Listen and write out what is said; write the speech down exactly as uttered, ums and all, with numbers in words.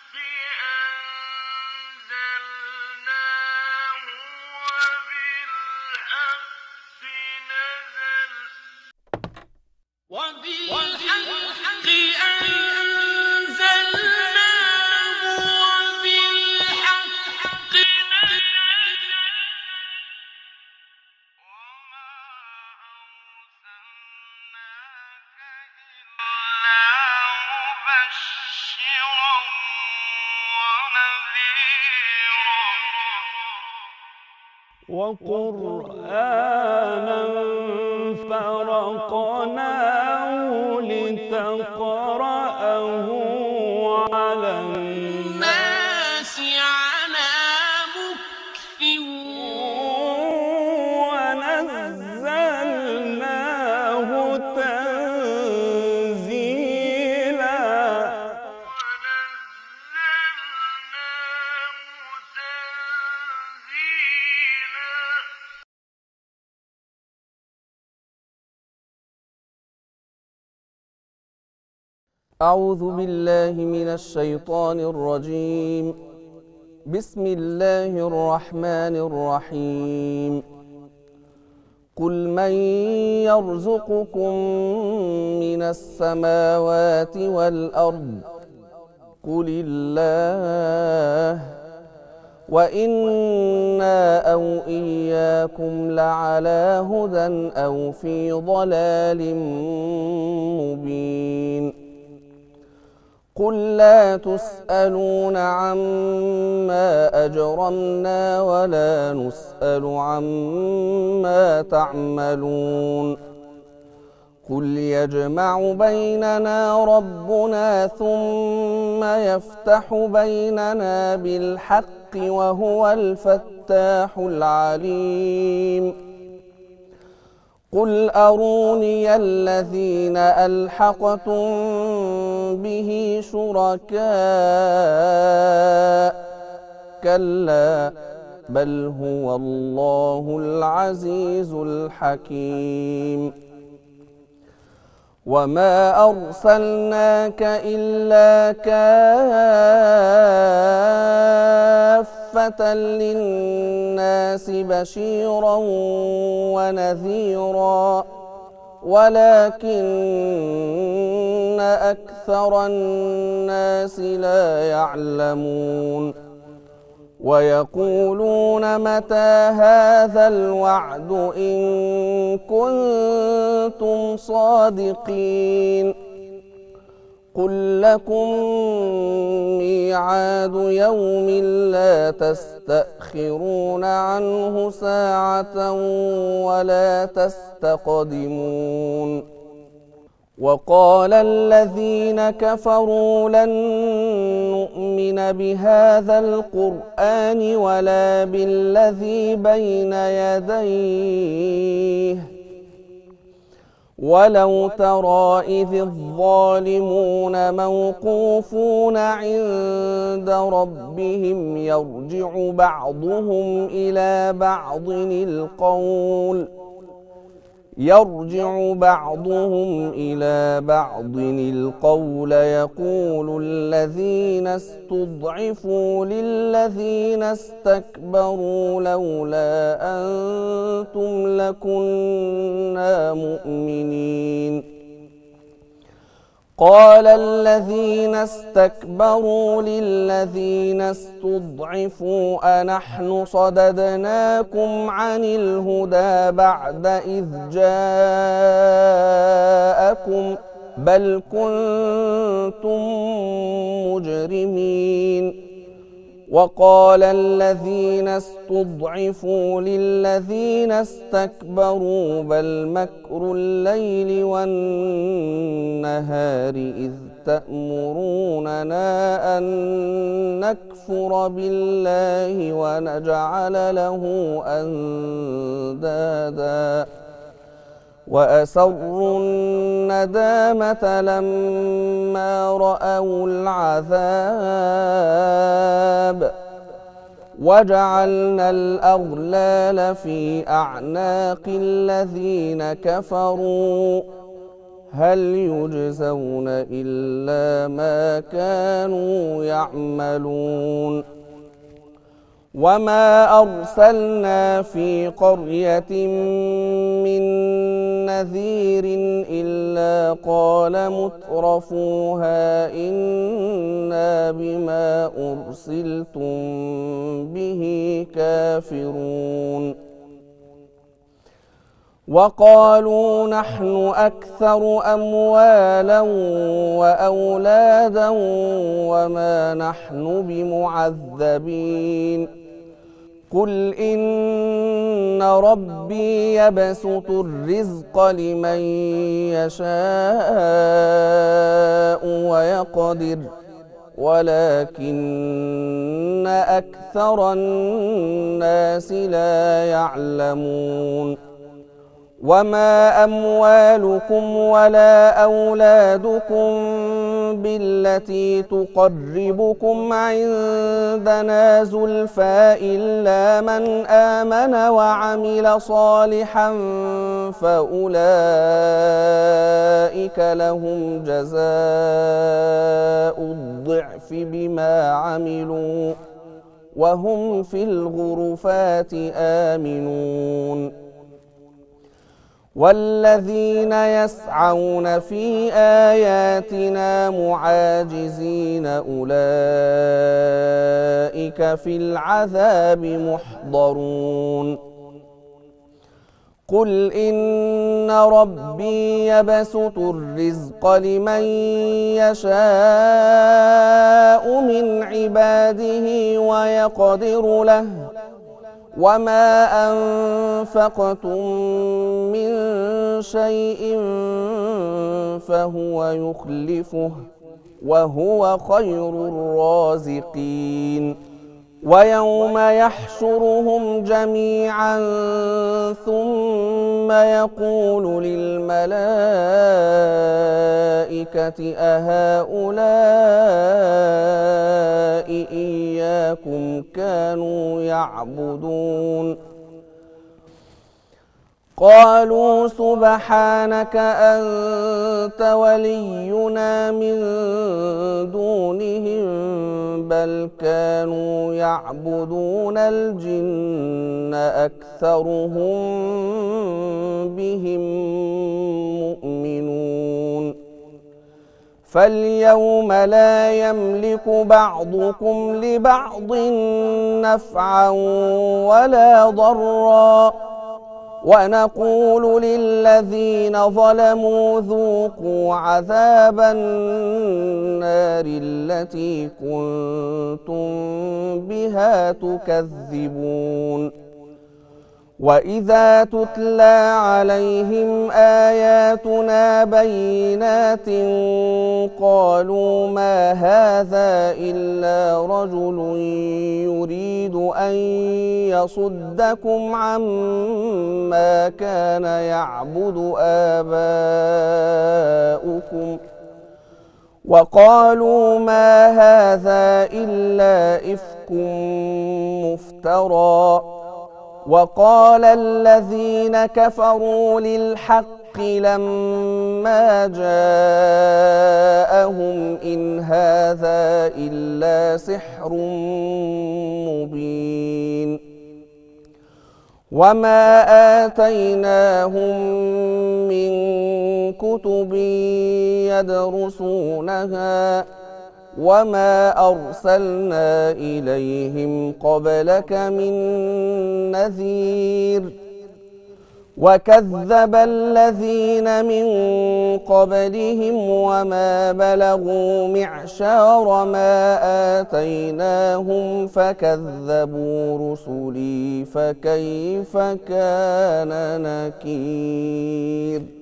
وقرآنا فرقناه لتقرأه على الناس على مكث ونزلناه تنزيلا. أعوذ بالله من الشيطان الرجيم. بسم الله الرحمن الرحيم. قل من يرزقكم من السماوات والأرض قل الله وإنا أو إياكم لعلى هدى أو في ضلال مبين. قل لا تسألون عما أجرمنا ولا نسأل عما تعملون. قل يجمع بيننا ربنا ثم يفتح بيننا بالحق وهو الفتاح العليم. قل أروني الذين ألحقتم به شركاء كلا بل هو الله العزيز الحكيم. وما أرسلناك إلا كافة للناس بشيرا ونذيرا ولكن أكثر الناس لا يعلمون. ويقولون متى هذا الوعد إن كنتم صادقين. قل لكم ميعاد يوم لا تستأخرون عنه ساعة ولا تستقدمون. وقال الذين كفروا لن نؤمن بهذا القرآن ولا بالذي بين يديه ولو ترى إذ الظالمون موقوفون عند ربهم يرجع بعضهم إلى بعض القول يرجع بعضهم إلى بعض القول يقول الذين استضعفوا للذين استكبروا لولا أنتم لكنا مؤمنين. قال الذين استكبروا للذين استضعفوا أنحن صددناكم عن الهدى بعد إذ جاءكم بل كنتم مجرمين. وقال الذين استضعفوا للذين استكبروا بل مكر الليل والنهار إذ تأمروننا أن نكفر بالله ونجعل له أندادا وأسروا الندامة لما رأوا العذاب وجعلنا الأغلال في أعناق الذين كفروا هل يجزون إلا ما كانوا يعملون وما أرسلنا في قرية من نذير إلا قال مترفوها إنا بما أرسلتم به كافرون وقالوا نحن أكثر أموالا وأولادا وما نحن بمعذبين قل إن ربي يبسط الرزق لمن يشاء ويقدر ولكن أكثر الناس لا يعلمون وما أموالكم ولا أولادكم بالتي تقربكم عندنا زلفى إلا من آمن وعمل صالحا فأولئك لهم جزاء الضعف بما عملوا وهم في الغرفات آمنون والذين يسعون في آياتنا معاجزين أولئك في العذاب محضرون قل إن ربي يبسط الرزق لمن يشاء من عباده ويقدر له وما أنفقتم من شيء فهو يخلفه وهو خير الرازقين ويوم يحشرهم جميعا ثم يقول للملائكة أهؤلاء إياكم كانوا يعبدون قالوا سبحانك أنت ولينا من دونهم بل كانوا يعبدون الجن أكثرهم بهم مؤمنون فاليوم لا يملك بعضكم لبعض نفعا ولا ضرا ونقول للذين ظلموا ذوقوا عذاب النار التي كنتم بها تكذبون وإذا تتلى عليهم آياتنا بينات قالوا ما هذا إلا رجل يريد أن يصدكم عما كان يعبد آباؤكم وقالوا ما هذا إلا إفك مفترى وقال الذين كفروا للحق لما جاءهم إن هذا إلا سحر مبين وما آتيناهم من كتب يدرسونها وما أرسلنا إليهم قبلك من نذير وكذب الذين من قبلهم وما بلغوا معشار ما آتيناهم فكذبوا رسلي فكيف كان نكير